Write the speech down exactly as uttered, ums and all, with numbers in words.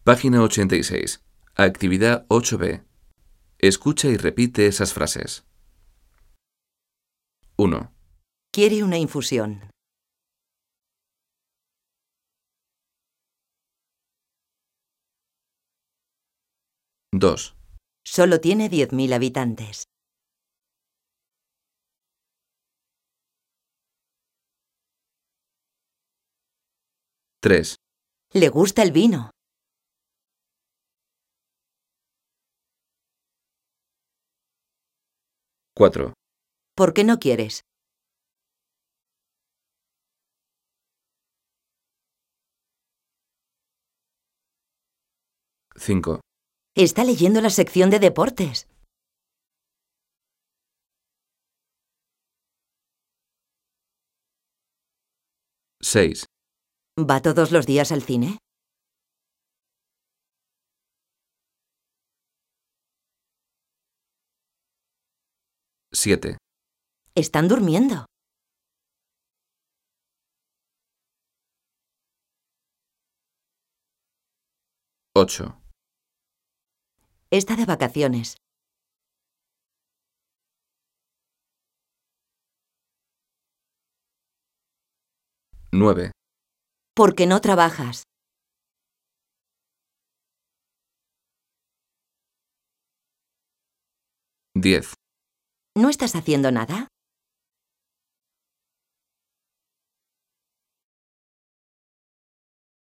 Página ochenta y seis. Actividad ocho B. Escucha y repite esas frases. uno, Quiere una infusión. dos, Solo tiene diez mil habitantes. tres, Le gusta el vino. cuatro, ¿Por qué no quieres? cinco, Está leyendo la sección de deportes. seis, ¿Va todos los días al cine? siete, Están durmiendo. ocho, Está de vacaciones. nueve, ¿Por qué no trabajas? diez. ¿No estás haciendo nada?